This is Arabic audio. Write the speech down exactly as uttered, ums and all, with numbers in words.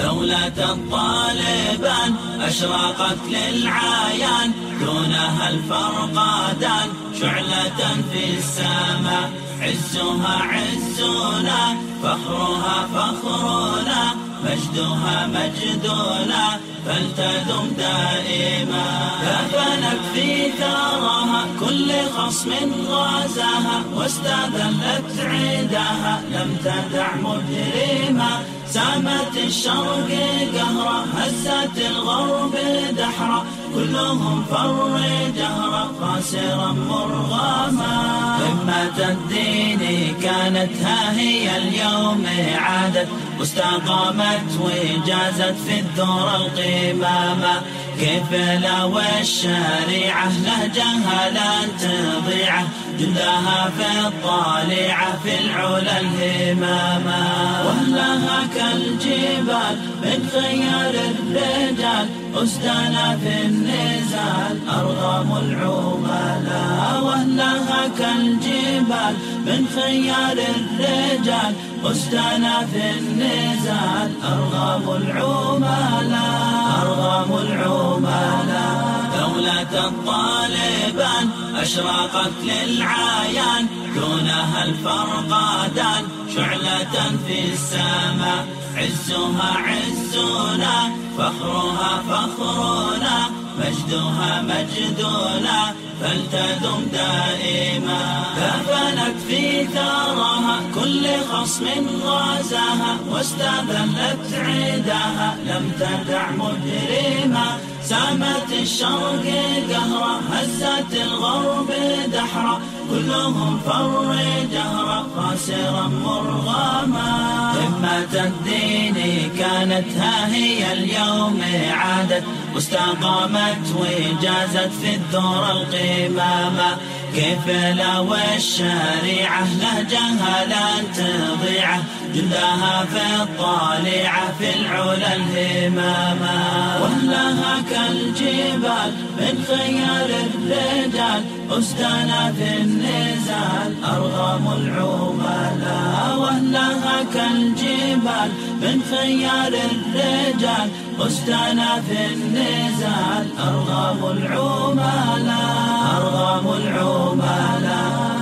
دولة الطالبان أشرقت للعيان، دونها الفرقدان شعلة في السماء. عزها عزنا، فخرها فخرنا، مجدها مجدنا، فلتدم دائما. دفنت في ثراها كل خصم غازاها، واستذلت عداها لم تدع مجرما. سامت الشرق قهرا، هزت الغرب دحرا، كلهم فر جهرا خاسرا مرغما. قمة الدين كانت ها هي اليوم عادت، واستقامت وجازت في الدور القمامة. كيف لو الشريعة لهجها لا تضيعه، جندها في الطالعة في العلا الهمامة. وأهلها كالجبال من خيال الرجال، أسدنا في النزال أرغام العملاء. وأهلها كالجبال من خيال الرجال، أسدنا في النزال أرغام العملاء أرغام العملاء. دولة الطالبان أشرقت للعيان، دونها الفرقدان شعلة في السماء. عزها عزنا، فخرها فخرنا، مجدها مجدنا، فلتدم دائما. دفنت في ثراها كل خصم غازاها، واستذلت عداها لم تدع مجرما. سامت الشرق قهرا، هزت الغرب دحرا، كلهم فر جهرا خاسرا مرغما. قمة الدين كانت ها هي اليوم عادت، واستقامت وجازت في الدور القمامة. كيف لو الشريعة لهجها لا تضيعه، جندها في الطالعة في العلا الهمامة. وأهلها كالجبال من خيال الرجال، أسدنا في النزال أرغام العملاء. وأهلها كالجبال من خيال الرجال، أسدنا في النزال أرغام العملاء أرغام العملاء.